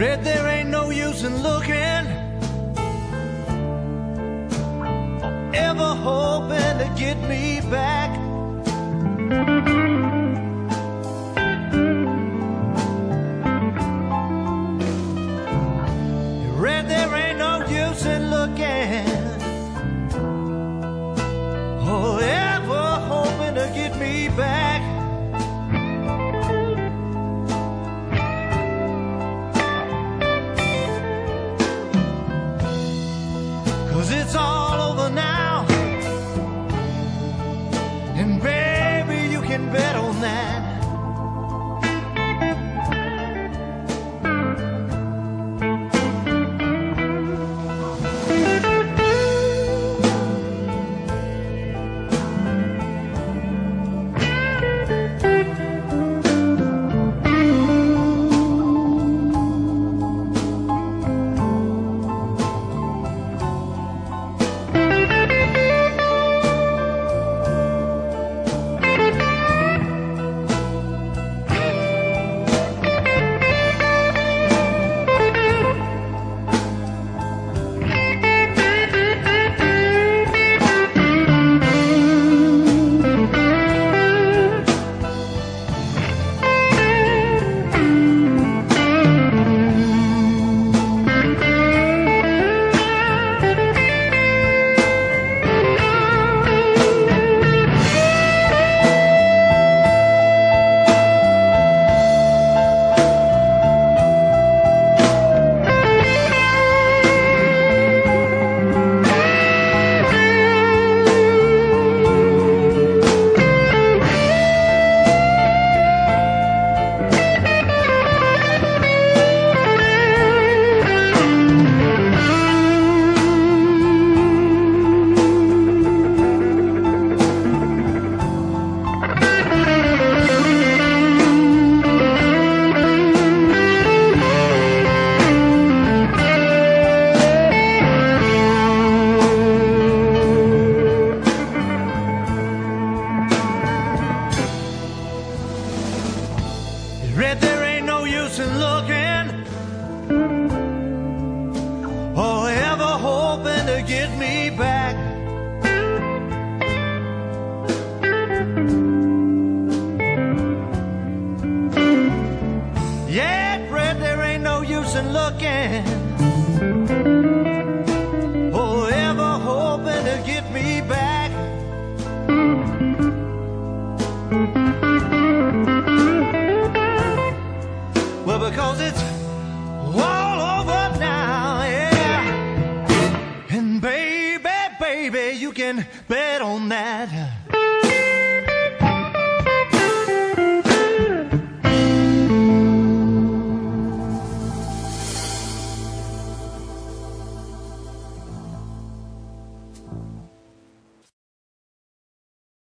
Red, there ain't no use in looking or ever hoping to get me back. Red, there ain't no use in looking or ever hoping to get me back. It's all over now, and baby, you can bet on that. Red, there ain't no use in looking or ever hoping to get me back. Yeah, Red, there ain't no use in looking or ever hoping to get me back. Well, because it's all over now, yeah. And baby, baby, you can bet on that.